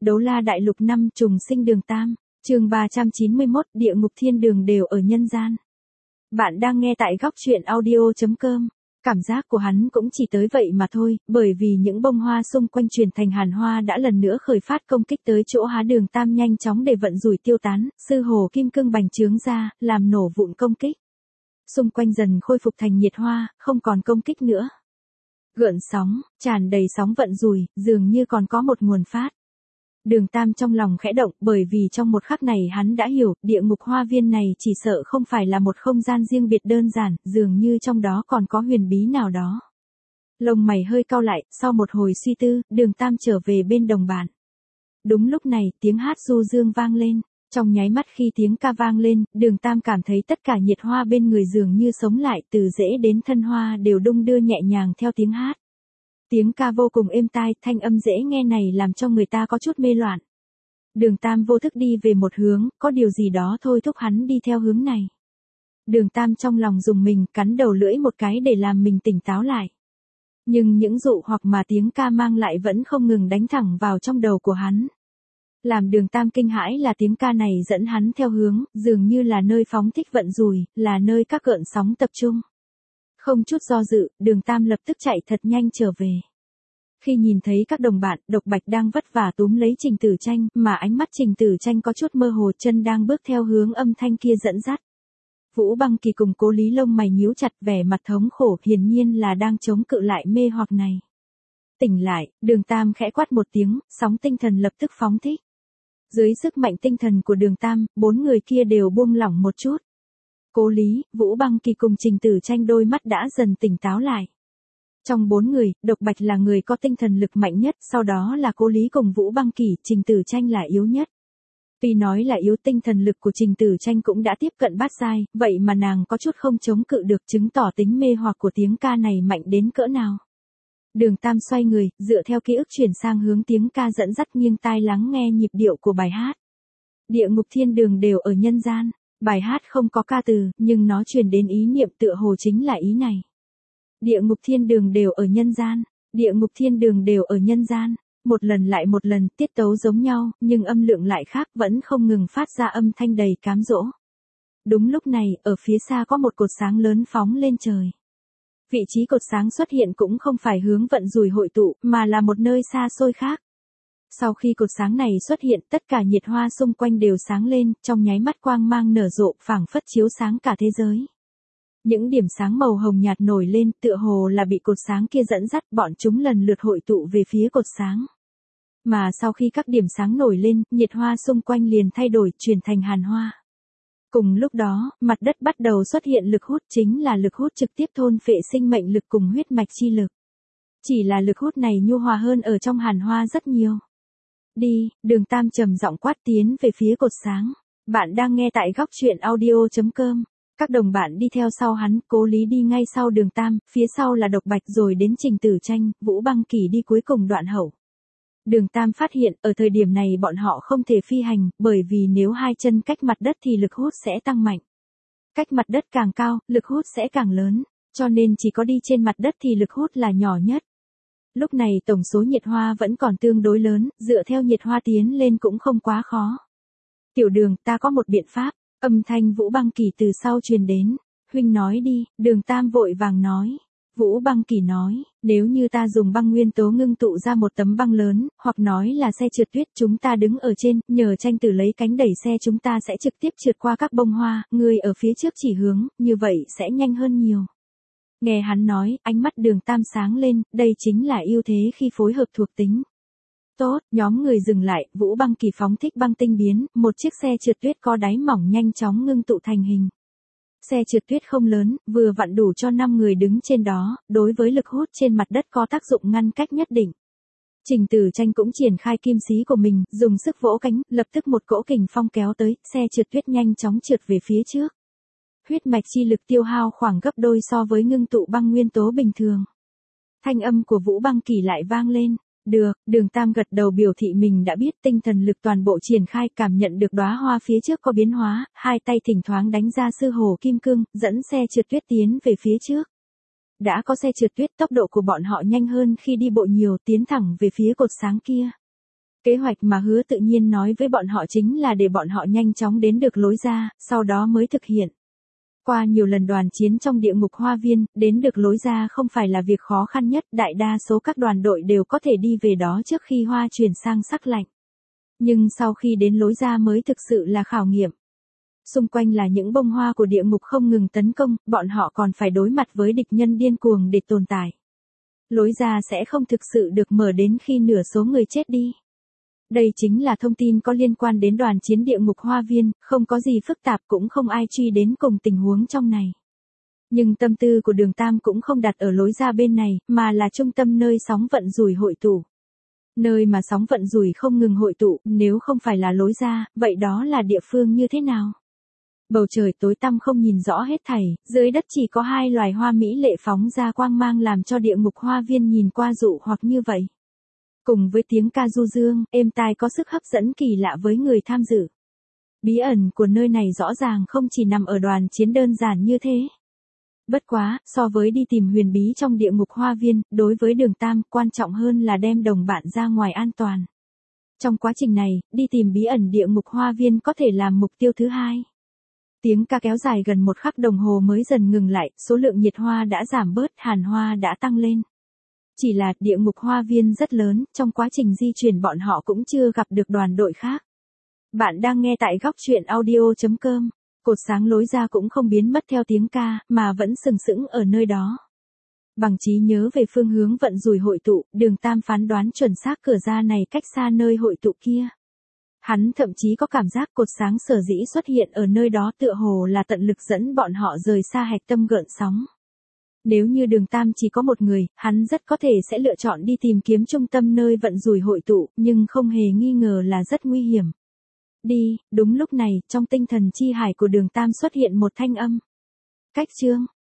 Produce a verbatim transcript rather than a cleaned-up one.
Đấu La Đại Lục năm trùng sinh đường Tam, chương ba trăm chín mươi mốt, địa ngục thiên đường đều ở nhân gian. Bạn đang nghe tại góc truyện audio chấm com. Cảm giác của hắn cũng chỉ tới vậy mà thôi, bởi vì những bông hoa xung quanh truyền thành hàn hoa đã lần nữa khởi phát công kích tới chỗ há đường Tam, nhanh chóng để vận rủi tiêu tán, sư hồ kim cương bành trướng ra, làm nổ vụn công kích. Xung quanh dần khôi phục thành nhiệt hoa, không còn công kích nữa. Gợn sóng, tràn đầy sóng vận rủi, dường như còn có một nguồn phát. Đường Tam trong lòng khẽ động, bởi vì trong một khắc này hắn đã hiểu, địa ngục hoa viên này chỉ sợ không phải là một không gian riêng biệt đơn giản, dường như trong đó còn có huyền bí nào đó. Lông mày hơi cau lại, sau một hồi suy tư, đường Tam trở về bên đồng bạn. Đúng lúc này, tiếng hát du dương vang lên. Trong nháy mắt khi tiếng ca vang lên, đường Tam cảm thấy tất cả nhiệt hoa bên người dường như sống lại, từ rễ đến thân hoa đều đung đưa nhẹ nhàng theo tiếng hát. Tiếng ca vô cùng êm tai, thanh âm dễ nghe này làm cho người ta có chút mê loạn. Đường Tam vô thức đi về một hướng, có điều gì đó thôi thúc hắn đi theo hướng này. Đường Tam trong lòng dùng mình, cắn đầu lưỡi một cái để làm mình tỉnh táo lại. Nhưng những dụ hoặc mà tiếng ca mang lại vẫn không ngừng đánh thẳng vào trong đầu của hắn. Làm đường Tam kinh hãi là tiếng ca này dẫn hắn theo hướng, dường như là nơi phóng thích vận rủi, là nơi các gợn sóng tập trung. Không chút do dự, đường Tam lập tức chạy thật nhanh trở về. Khi nhìn thấy các đồng bạn, Độc Bạch đang vất vả túm lấy Trình Tử Tranh, mà ánh mắt Trình Tử Tranh có chút mơ hồ, chân đang bước theo hướng âm thanh kia dẫn dắt. Vũ Băng Kỳ cùng Cố Lý lông mày nhíu chặt, vẻ mặt thống khổ, hiển nhiên là đang chống cự lại mê hoặc này. Tỉnh lại, đường Tam khẽ quát một tiếng, sóng tinh thần lập tức phóng thích. Dưới sức mạnh tinh thần của đường Tam, bốn người kia đều buông lỏng một chút. Cố Lý, Vũ Băng Kỳ cùng Trình Tử Tranh đôi mắt đã dần tỉnh táo lại. Trong bốn người, Độc Bạch là người có tinh thần lực mạnh nhất, sau đó là Cố Lý cùng Vũ Băng Kỳ, Trình Tử Tranh là yếu nhất. Tuy nói là yếu, tinh thần lực của Trình Tử Tranh cũng đã tiếp cận bát giai, vậy mà nàng có chút không chống cự được, chứng tỏ tính mê hoặc của tiếng ca này mạnh đến cỡ nào. Đường Tam xoay người, dựa theo ký ức chuyển sang hướng tiếng ca dẫn dắt, nghiêng tai lắng nghe nhịp điệu của bài hát. Địa ngục thiên đường đều ở nhân gian. Bài hát không có ca từ, nhưng nó truyền đến ý niệm tựa hồ chính là ý này. Địa ngục thiên đường đều ở nhân gian. Địa ngục thiên đường đều ở nhân gian. Một lần lại một lần, tiết tấu giống nhau, nhưng âm lượng lại khác, vẫn không ngừng phát ra âm thanh đầy cám dỗ. Đúng lúc này, ở phía xa có một cột sáng lớn phóng lên trời. Vị trí cột sáng xuất hiện cũng không phải hướng vận rủi hội tụ, mà là một nơi xa xôi khác. Sau khi cột sáng này xuất hiện, tất cả nhiệt hoa xung quanh đều sáng lên, trong nháy mắt quang mang nở rộ, phảng phất chiếu sáng cả thế giới. Những điểm sáng màu hồng nhạt nổi lên, tựa hồ là bị cột sáng kia dẫn dắt, bọn chúng lần lượt hội tụ về phía cột sáng. Mà sau khi các điểm sáng nổi lên, nhiệt hoa xung quanh liền thay đổi, chuyển thành hàn hoa. Cùng lúc đó, mặt đất bắt đầu xuất hiện lực hút, chính là lực hút trực tiếp thôn phệ sinh mệnh lực cùng huyết mạch chi lực. Chỉ là lực hút này nhu hòa hơn ở trong hàn hoa rất nhiều. Đi, đường Tam trầm giọng quát tiến về phía cột sáng. Bạn đang nghe tại góc truyện audio chấm com. Các đồng bạn đi theo sau hắn, Cố Lý đi ngay sau đường Tam, phía sau là Độc Bạch rồi đến Trình Tử Tranh, Vũ Băng Kỳ đi cuối cùng đoạn hậu. Đường Tam phát hiện, ở thời điểm này bọn họ không thể phi hành, bởi vì nếu hai chân cách mặt đất thì lực hút sẽ tăng mạnh. Cách mặt đất càng cao, lực hút sẽ càng lớn, cho nên chỉ có đi trên mặt đất thì lực hút là nhỏ nhất. Lúc này tổng số nhiệt hoa vẫn còn tương đối lớn, dựa theo nhiệt hoa tiến lên cũng không quá khó. Tiểu Đường, ta có một biện pháp, âm thanh Vũ Băng Kỳ từ sau truyền đến. Huynh nói đi, đường Tam vội vàng nói. Vũ Băng Kỳ nói, nếu như ta dùng băng nguyên tố ngưng tụ ra một tấm băng lớn, hoặc nói là xe trượt tuyết, chúng ta đứng ở trên, nhờ tranh tử lấy cánh đẩy xe, chúng ta sẽ trực tiếp trượt qua các bông hoa, người ở phía trước chỉ hướng, như vậy sẽ nhanh hơn nhiều. Nghe hắn nói, ánh mắt đường Tam sáng lên, đây chính là ưu thế khi phối hợp thuộc tính. Tốt, nhóm người dừng lại, Vũ Băng Kỳ phóng thích băng tinh biến, một chiếc xe trượt tuyết có đáy mỏng nhanh chóng ngưng tụ thành hình. Xe trượt tuyết không lớn, vừa vặn đủ cho năm người đứng trên đó, đối với lực hút trên mặt đất có tác dụng ngăn cách nhất định. Trình Tử Tranh cũng triển khai kim xí của mình, dùng sức vỗ cánh, lập tức một cỗ kình phong kéo tới, xe trượt tuyết nhanh chóng trượt về phía trước. Huyết mạch chi lực tiêu hao khoảng gấp đôi so với ngưng tụ băng nguyên tố bình thường. Thanh âm của Vũ Băng Kỳ lại vang lên. Được, đường Tam gật đầu biểu thị mình đã biết, tinh thần lực toàn bộ triển khai, cảm nhận được đóa hoa phía trước có biến hóa, hai tay thỉnh thoảng đánh ra sư hồ kim cương, dẫn xe trượt tuyết tiến về phía trước. Đã có xe trượt tuyết, tốc độ của bọn họ nhanh hơn khi đi bộ nhiều, tiến thẳng về phía cột sáng kia. Kế hoạch mà Hứa Tự Nhiên nói với bọn họ chính là để bọn họ nhanh chóng đến được lối ra, sau đó mới thực hiện. Qua nhiều lần đoàn chiến trong địa ngục hoa viên, đến được lối ra không phải là việc khó khăn nhất, đại đa số các đoàn đội đều có thể đi về đó trước khi hoa chuyển sang sắc lạnh. Nhưng sau khi đến lối ra mới thực sự là khảo nghiệm. Xung quanh là những bông hoa của địa ngục không ngừng tấn công, bọn họ còn phải đối mặt với địch nhân điên cuồng để tồn tại. Lối ra sẽ không thực sự được mở đến khi nửa số người chết đi. Đây chính là thông tin có liên quan đến đoàn chiến địa ngục hoa viên, không có gì phức tạp cũng không ai truy đến cùng tình huống trong này. Nhưng tâm tư của Đường Tam cũng không đặt ở lối ra bên này, mà là trung tâm nơi sóng vận rủi hội tụ. Nơi mà sóng vận rủi không ngừng hội tụ, nếu không phải là lối ra, vậy đó là địa phương như thế nào? Bầu trời tối tăm không nhìn rõ hết thảy, dưới đất chỉ có hai loài hoa mỹ lệ phóng ra quang mang làm cho địa ngục hoa viên nhìn qua dụ hoặc như vậy. Cùng với tiếng ca du dương, êm tai có sức hấp dẫn kỳ lạ với người tham dự. Bí ẩn của nơi này rõ ràng không chỉ nằm ở đoàn chiến đơn giản như thế. Bất quá, so với đi tìm huyền bí trong địa ngục hoa viên, đối với Đường Tam, quan trọng hơn là đem đồng bạn ra ngoài an toàn. Trong quá trình này, đi tìm bí ẩn địa ngục hoa viên có thể làm mục tiêu thứ hai. Tiếng ca kéo dài gần một khắc đồng hồ mới dần ngừng lại, số lượng nhiệt hoa đã giảm bớt, hàn hoa đã tăng lên. Chỉ là địa ngục hoa viên rất lớn, trong quá trình di chuyển bọn họ cũng chưa gặp được đoàn đội khác. Bạn đang nghe tại góc truyện audio chấm com. Cột sáng lối ra cũng không biến mất theo tiếng ca, mà vẫn sừng sững ở nơi đó. Bằng trí nhớ về phương hướng vận rủi hội tụ, Đường Tam phán đoán chuẩn xác cửa ra này cách xa nơi hội tụ kia. Hắn thậm chí có cảm giác cột sáng sở dĩ xuất hiện ở nơi đó tựa hồ là tận lực dẫn bọn họ rời xa hạch tâm gợn sóng. Nếu như Đường Tam chỉ có một người, hắn rất có thể sẽ lựa chọn đi tìm kiếm trung tâm nơi vận rủi hội tụ, nhưng không hề nghi ngờ là rất nguy hiểm. Đi, đúng lúc này, trong tinh thần chi hải của Đường Tam xuất hiện một thanh âm. Cách chương.